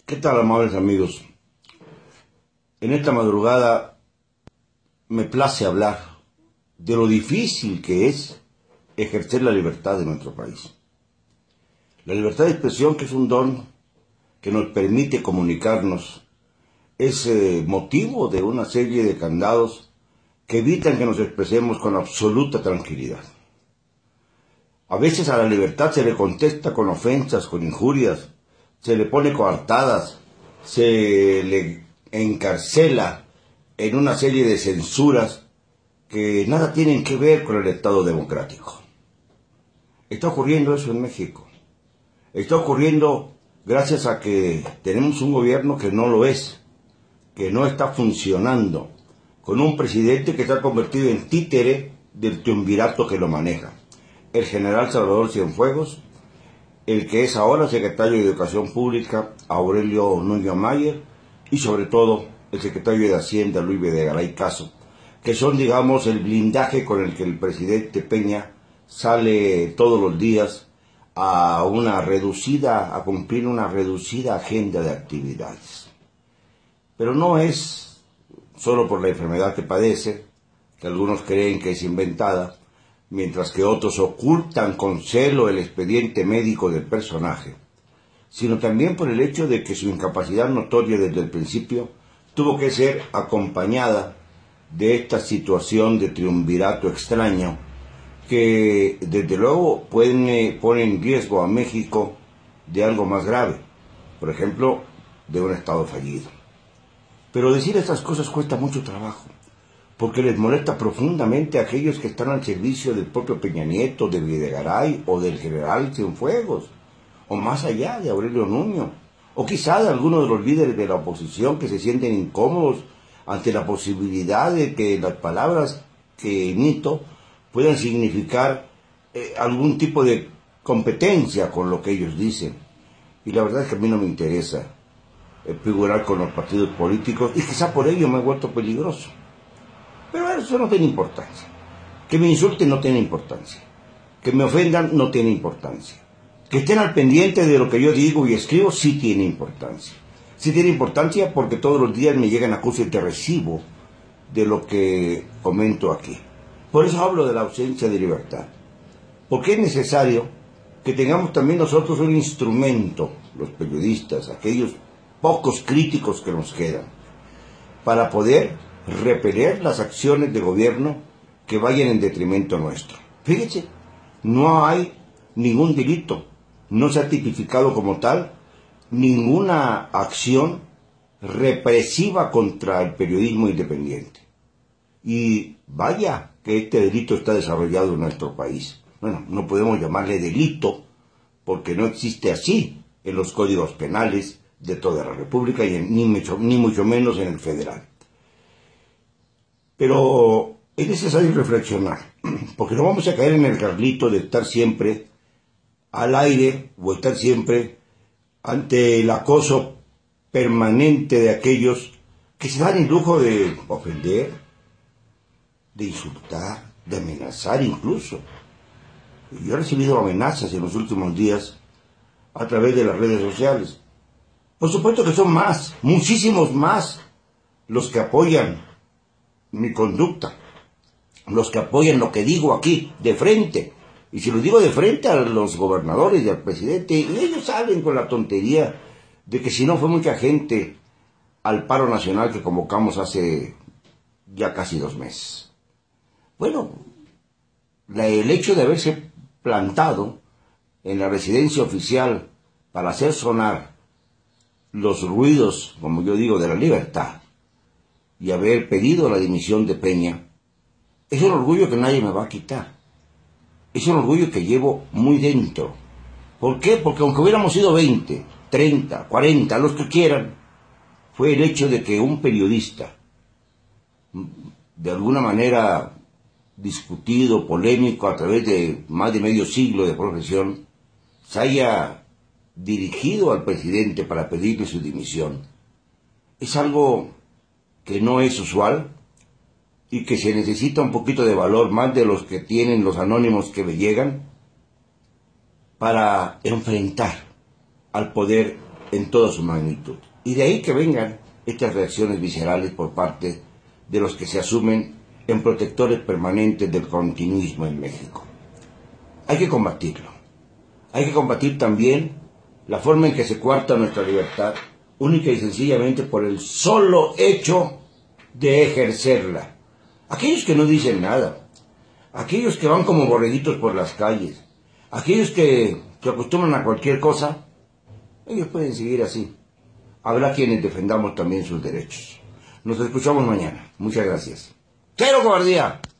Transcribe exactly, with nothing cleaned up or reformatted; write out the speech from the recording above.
¿Qué tal, amables amigos? En esta madrugada me place hablar de lo difícil que es ejercer la libertad en nuestro país. La libertad de expresión, que es un don que nos permite comunicarnos, es eh, motivo de una serie de candados que evitan que nos expresemos con absoluta tranquilidad. A veces a la libertad se le contesta con ofensas, con injurias, se le pone coartadas, se le encarcela en una serie de censuras que nada tienen que ver con el Estado democrático. Está ocurriendo eso en México. Está ocurriendo gracias a que tenemos un gobierno que no lo es, que no está funcionando, con un presidente que se ha convertido en títere del triunvirato que lo maneja. El general Salvador Cienfuegos, el que es ahora secretario de Educación Pública, Aurelio Nuño Mayer, y sobre todo el secretario de Hacienda, Luis Videgaray Caso, que son, digamos, el blindaje con el que el presidente Peña sale todos los días a una reducida, a cumplir una reducida agenda de actividades. Pero no es solo por la enfermedad que padece, que algunos creen que es inventada, mientras que otros ocultan con celo el expediente médico del personaje, sino también por el hecho de que su incapacidad notoria desde el principio tuvo que ser acompañada de esta situación de triunvirato extraño que desde luego pone, pone en riesgo a México de algo más grave, por ejemplo, de un Estado fallido. Pero decir estas cosas cuesta mucho trabajo, porque les molesta profundamente a aquellos que están al servicio del propio Peña Nieto, de Videgaray o del general Cienfuegos, o más allá de Aurelio Nuño, o quizá de algunos de los líderes de la oposición que se sienten incómodos ante la posibilidad de que las palabras que emito puedan significar eh, algún tipo de competencia con lo que ellos dicen. Y la verdad es que a mí no me interesa eh, figurar con los partidos políticos, y quizá por ello me he vuelto peligroso. Pero eso no tiene importancia. Que me insulten no tiene importancia. Que me ofendan no tiene importancia. Que estén al pendiente de lo que yo digo y escribo sí tiene importancia. Sí tiene importancia porque todos los días me llegan acusaciones de recibo de lo que comento aquí. Por eso hablo de la ausencia de libertad. Porque es necesario que tengamos también nosotros un instrumento, los periodistas, aquellos pocos críticos que nos quedan, para poder repeler las acciones de gobierno que vayan en detrimento nuestro. Fíjense, no hay ningún delito, no se ha tipificado como tal ninguna acción represiva contra el periodismo independiente. Y vaya que este delito está desarrollado en nuestro país. Bueno, no podemos llamarle delito porque no existe así en los códigos penales de toda la República y en, ni, mucho, ni mucho menos en el federal. Pero es necesario reflexionar, porque no vamos a caer en el garlito de estar siempre al aire o estar siempre ante el acoso permanente de aquellos que se dan el lujo de ofender, de insultar, de amenazar incluso. Yo he recibido amenazas en los últimos días a través de las redes sociales. Por supuesto que son más, muchísimos más, los que apoyan mi conducta, los que apoyan lo que digo aquí, de frente. Y si lo digo de frente a los gobernadores y al presidente, y ellos salen con la tontería de que si no fue mucha gente al paro nacional que convocamos hace ya casi dos meses. Bueno, la, el hecho de haberse plantado en la residencia oficial para hacer sonar los ruidos, como yo digo, de la libertad, y haber pedido la dimisión de Peña, es un orgullo que nadie me va a quitar. Es un orgullo que llevo muy dentro. ¿Por qué? Porque aunque hubiéramos sido veinte, treinta, cuarenta, los que quieran, fue el hecho de que un periodista, de alguna manera discutido, polémico, a través de más de medio siglo de profesión, se haya dirigido al presidente para pedirle su dimisión. Es algo que no es usual y que se necesita un poquito de valor, más de los que tienen los anónimos que me llegan, para enfrentar al poder en toda su magnitud. Y de ahí que vengan estas reacciones viscerales por parte de los que se asumen en protectores permanentes del continuismo en México. Hay que combatirlo. Hay que combatir también la forma en que se coarta nuestra libertad, única y sencillamente por el solo hecho de ejercerla. Aquellos que no dicen nada, aquellos que van como borreguitos por las calles, aquellos que se acostumbran a cualquier cosa, ellos pueden seguir así. Habrá quienes defendamos también sus derechos. Nos escuchamos mañana. Muchas gracias. ¡Cero cobardía!